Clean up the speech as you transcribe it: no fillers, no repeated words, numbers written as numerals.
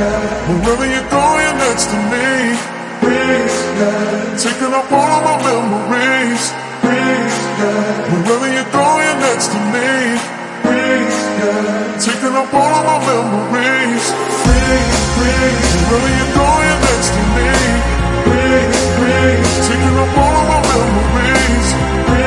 Wherever you go, you're next to me. Taking up all of my memories. Wherever you go, you're next to me. Taking up all of my memories. Wherever you go, you're next to me. Taking up all of my memories.